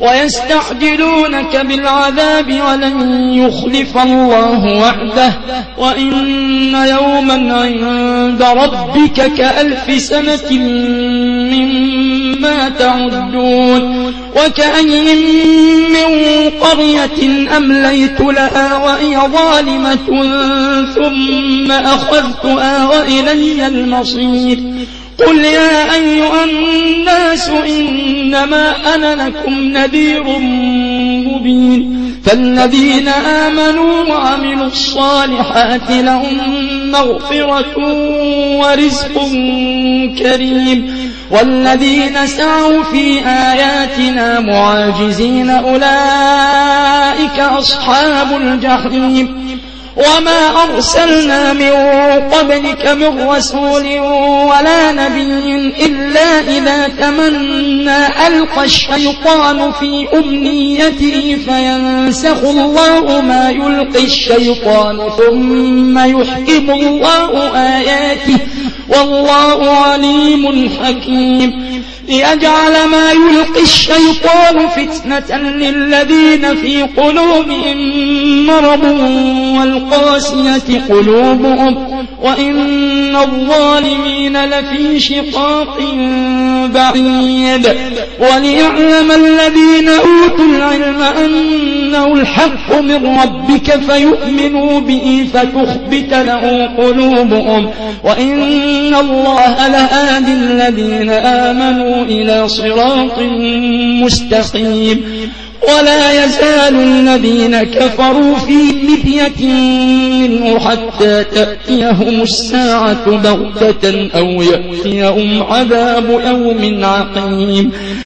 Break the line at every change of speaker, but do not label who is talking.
ويستعجلونك بالعذاب ولن يخلف الله وعده وإن يوما عند ربك كألف سنة مما تعدون وكأي من قرية أمليت لها وهي ظالمة ثم أخذتها وإلي المصير قل يا أيها الناس إنما أنا لكم نذير مبين فالذين آمنوا وعملوا الصالحات لهم مغفرة ورزق كريم والذين سعوا في آياتنا معاجزين أولئك أصحاب الجحيم وما أرسلنا من قبلك من رسول ولا نبي إلا إذا تمنى ألقى الشيطان في أمنيته فينسخ الله ما يلقي الشيطان ثم يحكم الله آياته والله عليم حكيم ليجعل ما يلقي الشيطان فتنة للذين في قلوبهم مرض والقاسية قلوبهم وإن الظالمين لفي شقاق بعيد وليعلم الذين أوتوا العلم أنه الحق من ربك فيؤمنوا به فتخبت له قلوبهم وإن الله لهادي الذين آمنوا إلى صراط مستقيم ولا يزال الذين كفروا في مرية منه حتى تأتيهم الساعة بغتة أو يأتيهم عذاب يوم عقيم